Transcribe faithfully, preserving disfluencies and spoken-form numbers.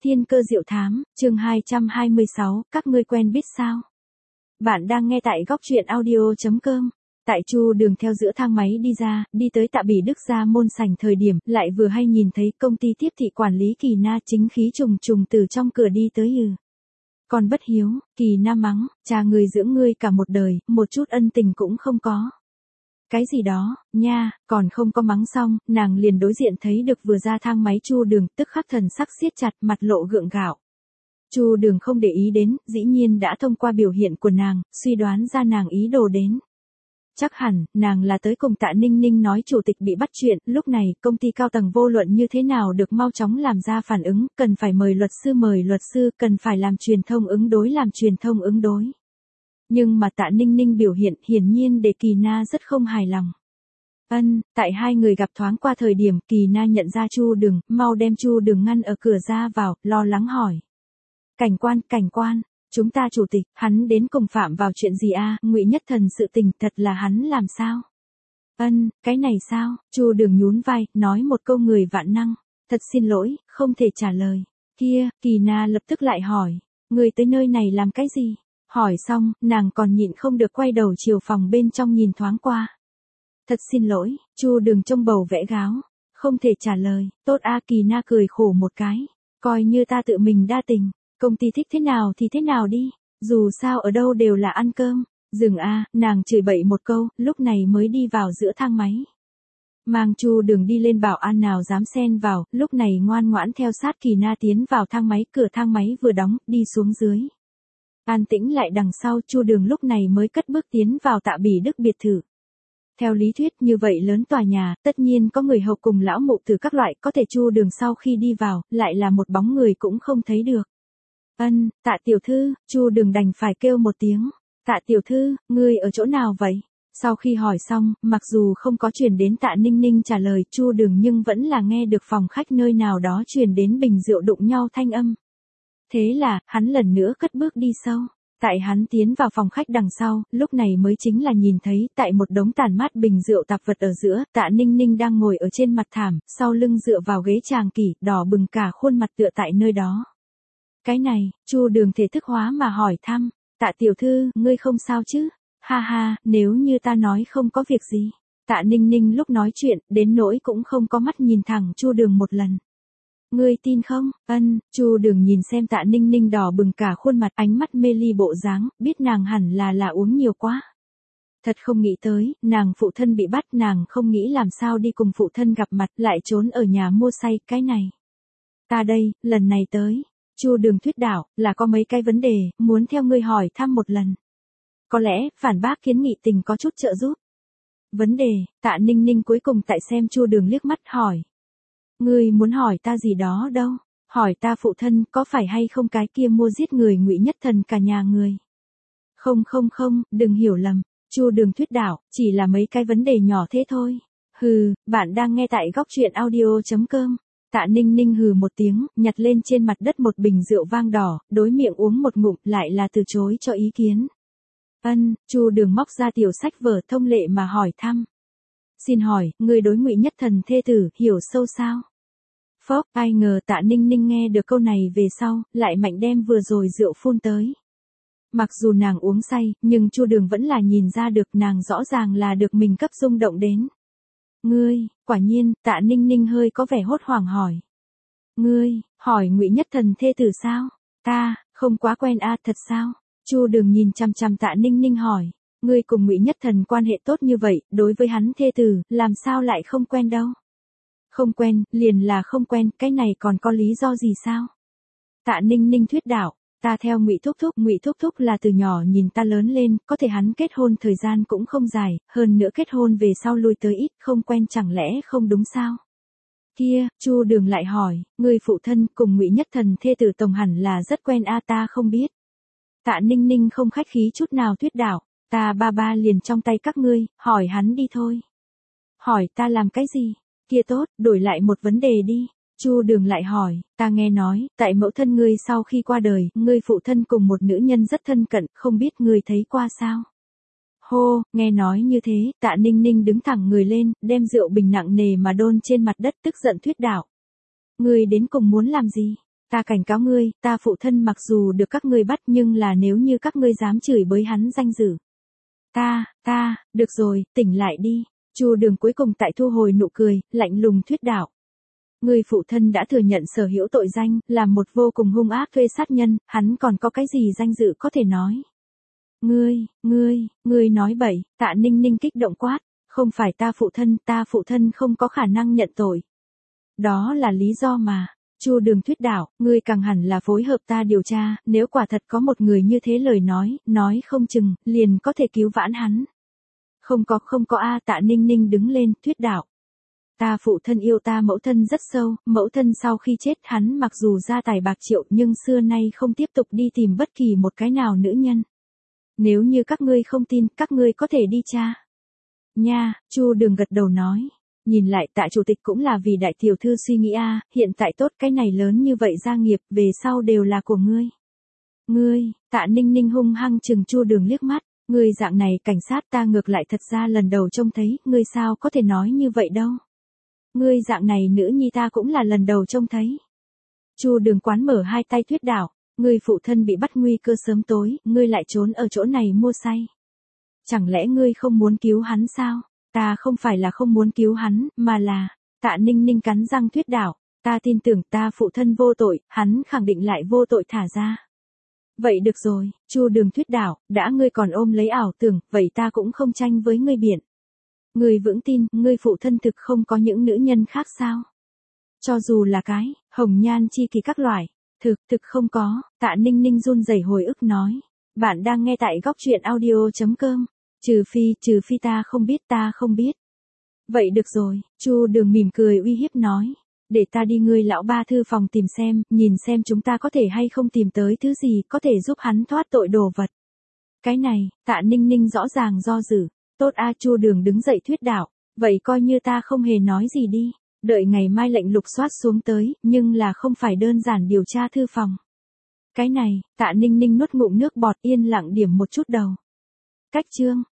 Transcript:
Thiên cơ diệu thám, chương hai trăm hai mươi sáu, các ngươi quen biết sao? Bạn đang nghe tại góc truyện audio chấm com. Tại Chu Đường theo giữa thang máy đi ra, đi tới Tạ Bỉ Đức gia môn sảnh thời điểm, lại vừa hay nhìn thấy công ty tiếp thị quản lý Kỳ Na chính khí trùng trùng từ trong cửa đi tới. Ừ. Còn bất hiếu, Kỳ Na mắng, cha người dưỡng ngươi cả một đời, một chút ân tình cũng không có. Cái gì đó, nha, còn không có mắng xong, nàng liền đối diện thấy được vừa ra thang máy Chu Đường, tức khắc thần sắc siết chặt, mặt lộ gượng gạo. Chu Đường không để ý đến, dĩ nhiên đã thông qua biểu hiện của nàng, suy đoán ra nàng ý đồ đến. Chắc hẳn, nàng là tới cùng Tạ Ninh Ninh nói chủ tịch bị bắt chuyện, lúc này, công ty cao tầng vô luận như thế nào được mau chóng làm ra phản ứng, cần phải mời luật sư mời luật sư, cần phải làm truyền thông ứng đối làm truyền thông ứng đối. Nhưng mà Tạ Ninh Ninh biểu hiện hiển nhiên để Kỳ Na rất không hài lòng. Ân, tại hai người gặp thoáng qua thời điểm Kỳ Na nhận ra Chu Đường, mau đem Chu Đường ngăn ở cửa ra vào, lo lắng hỏi. Cảnh quan, cảnh quan, chúng ta chủ tịch, hắn đến cùng phạm vào chuyện gì a? Ngụy Nhất Thần sự tình thật là hắn làm sao? Ân, cái này sao? Chu Đường nhún vai, nói một câu người vạn năng. Thật xin lỗi, không thể trả lời. Kia, Kỳ Na lập tức lại hỏi. Người tới nơi này làm cái gì? Hỏi xong, nàng còn nhịn không được quay đầu chiều phòng bên trong nhìn thoáng qua. Thật xin lỗi, Chu Đường trông bầu vẽ gáo. Không thể trả lời, tốt a. Kỳ Na cười khổ một cái. Coi như ta tự mình đa tình, công ty thích thế nào thì thế nào đi, dù sao ở đâu đều là ăn cơm. Dừng a, nàng chửi bậy một câu, lúc này mới đi vào giữa thang máy. Mang Chu Đường đi lên bảo an nào dám xen vào, lúc này ngoan ngoãn theo sát Kỳ Na tiến vào thang máy, cửa thang máy vừa đóng, đi xuống dưới. An tĩnh lại đằng sau, Chu Đường lúc này mới cất bước tiến vào Tạ Bỉ Đức biệt thự. Theo lý thuyết như vậy lớn tòa nhà, tất nhiên có người hầu cùng lão mụ từ các loại, có thể Chu Đường sau khi đi vào, lại là một bóng người cũng không thấy được. Ân, Tạ tiểu thư, Chu Đường đành phải kêu một tiếng. Tạ tiểu thư, ngươi ở chỗ nào vậy? Sau khi hỏi xong, mặc dù không có truyền đến Tạ Ninh Ninh trả lời Chu Đường nhưng vẫn là nghe được phòng khách nơi nào đó truyền đến bình rượu đụng nhau thanh âm. Thế là, hắn lần nữa cất bước đi sâu. Tại hắn tiến vào phòng khách đằng sau, lúc này mới chính là nhìn thấy, tại một đống tàn mát bình rượu tạp vật ở giữa, Tạ Ninh Ninh đang ngồi ở trên mặt thảm, sau lưng dựa vào ghế tràng kỷ, đỏ bừng cả khuôn mặt tựa tại nơi đó. Cái này, Chu Đường thể thức hóa mà hỏi thăm, Tạ tiểu thư, ngươi không sao chứ? Ha ha, nếu như ta nói không có việc gì. Tạ Ninh Ninh lúc nói chuyện, đến nỗi cũng không có mắt nhìn thẳng Chu Đường một lần. Ngươi tin không? Ân, Chu Đường nhìn xem Tạ Ninh Ninh đỏ bừng cả khuôn mặt, ánh mắt mê ly bộ dáng, biết nàng hẳn là là uống nhiều quá. Thật không nghĩ tới, nàng phụ thân bị bắt, nàng không nghĩ làm sao đi cùng phụ thân gặp mặt, lại trốn ở nhà mua say, cái này. Ta đây, lần này tới, Chu Đường thuyết đạo, là có mấy cái vấn đề, muốn theo ngươi hỏi thăm một lần. Có lẽ, phản bác kiến nghị tình có chút trợ giúp. Vấn đề, Tạ Ninh Ninh cuối cùng tại xem Chu Đường liếc mắt hỏi. Ngươi muốn hỏi ta gì đó đâu, hỏi ta phụ thân có phải hay không cái kia mua giết người Ngụy Nhất Thần cả nhà người. Không không không, đừng hiểu lầm, Chu Đường thuyết đạo, chỉ là mấy cái vấn đề nhỏ thế thôi. Hừ, bạn đang nghe tại góc truyện audio chấm com. Tạ Ninh Ninh hừ một tiếng, nhặt lên trên mặt đất một bình rượu vang đỏ, đối miệng uống một ngụm, lại là từ chối cho ý kiến. Ân, Chu Đường móc ra tiểu sách vở thông lệ mà hỏi thăm. Xin hỏi, người đối Ngụy Nhất Thần thê tử, hiểu sâu sao? Phốc, ai ngờ Tạ Ninh Ninh nghe được câu này về sau, lại mạnh đem vừa rồi rượu phun tới. Mặc dù nàng uống say, nhưng Chu Đường vẫn là nhìn ra được nàng rõ ràng là được mình cấp rung động đến. Ngươi, quả nhiên, Tạ Ninh Ninh hơi có vẻ hốt hoảng hỏi. Ngươi, hỏi Ngụy Nhất Thần thê tử sao? Ta, không quá quen a, thật sao? Chu Đường nhìn chằm chằm Tạ Ninh Ninh hỏi. Ngươi cùng Ngụy Nhất Thần quan hệ tốt như vậy, đối với hắn thê tử, làm sao lại không quen đâu? Không quen, liền là không quen, cái này còn có lý do gì sao? Tạ Ninh Ninh thuyết đạo, ta theo Ngụy Thúc Thúc, Ngụy Thúc Thúc là từ nhỏ nhìn ta lớn lên, có thể hắn kết hôn thời gian cũng không dài, hơn nữa kết hôn về sau lui tới ít, không quen chẳng lẽ không đúng sao? Kia, Chu Đường lại hỏi, người phụ thân cùng Ngụy Nhất Thần thê tử tổng hẳn là rất quen a, ta không biết. Tạ Ninh Ninh không khách khí chút nào thuyết đạo, ta ba ba liền trong tay các ngươi, hỏi hắn đi thôi. Hỏi ta làm cái gì? Kia tốt, đổi lại một vấn đề đi. Chu Đường lại hỏi, ta nghe nói, tại mẫu thân ngươi sau khi qua đời, ngươi phụ thân cùng một nữ nhân rất thân cận, không biết ngươi thấy qua sao? Hô, nghe nói như thế, Tạ Ninh Ninh đứng thẳng người lên, đem rượu bình nặng nề mà đôn trên mặt đất tức giận thuyết đạo. Ngươi đến cùng muốn làm gì? Ta cảnh cáo ngươi, ta phụ thân mặc dù được các ngươi bắt nhưng là nếu như các ngươi dám chửi bới hắn danh dự. Ta, ta, được rồi, tỉnh lại đi. Chu Đường cuối cùng tại thu hồi nụ cười, lạnh lùng thuyết đạo. Ngươi phụ thân đã thừa nhận sở hữu tội danh, là một vô cùng hung ác thuê sát nhân, hắn còn có cái gì danh dự có thể nói. Ngươi, ngươi, ngươi nói bậy, Tạ Ninh Ninh kích động quát, không phải ta phụ thân, ta phụ thân không có khả năng nhận tội. Đó là lý do mà. Chu Đường thuyết đạo, ngươi càng hẳn là phối hợp ta điều tra, nếu quả thật có một người như thế lời nói, nói không chừng, liền có thể cứu vãn hắn. Không có, không có a. Tạ Ninh Ninh đứng lên, thuyết đạo. Ta phụ thân yêu ta mẫu thân rất sâu, mẫu thân sau khi chết hắn mặc dù gia tài bạc triệu nhưng xưa nay không tiếp tục đi tìm bất kỳ một cái nào nữ nhân. Nếu như các ngươi không tin, các ngươi có thể đi tra. Nha, Chu Đường gật đầu nói. Nhìn lại Tạ chủ tịch cũng là vì đại tiểu thư suy nghĩ a, hiện tại tốt cái này lớn như vậy gia nghiệp, về sau đều là của ngươi. Ngươi, Tạ Ninh Ninh hung hăng chừng Chu Đường liếc mắt, ngươi dạng này cảnh sát ta ngược lại thật ra lần đầu trông thấy, ngươi sao có thể nói như vậy đâu. Ngươi dạng này nữ nhi ta cũng là lần đầu trông thấy. Chu Đường quán mở hai tay thuyết đạo, ngươi phụ thân bị bắt nguy cơ sớm tối, ngươi lại trốn ở chỗ này mua say. Chẳng lẽ ngươi không muốn cứu hắn sao? Ta không phải là không muốn cứu hắn, mà là, Tạ Ninh Ninh cắn răng thuyết đạo, ta tin tưởng ta phụ thân vô tội, hắn khẳng định lại vô tội thả ra. Vậy được rồi, Chu Đường thuyết đạo, đã ngươi còn ôm lấy ảo tưởng, vậy ta cũng không tranh với ngươi biện. Ngươi vững tin, ngươi phụ thân thực không có những nữ nhân khác sao? Cho dù là cái, hồng nhan chi kỳ các loại, thực, thực không có, Tạ Ninh Ninh run rẩy hồi ức nói. Bạn đang nghe tại góc truyện audio chấm com. Trừ phi, trừ phi ta không biết, ta không biết. Vậy được rồi, Chu Đường mỉm cười uy hiếp nói. Để ta đi ngươi lão ba thư phòng tìm xem, nhìn xem chúng ta có thể hay không tìm tới thứ gì có thể giúp hắn thoát tội đồ vật. Cái này, Tạ Ninh Ninh rõ ràng do dự. Tốt a. Chu Đường đứng dậy thuyết đạo. Vậy coi như ta không hề nói gì đi. Đợi ngày mai lệnh lục soát xuống tới, nhưng là không phải đơn giản điều tra thư phòng. Cái này, Tạ Ninh Ninh nuốt ngụm nước bọt yên lặng điểm một chút đầu. Cách chương.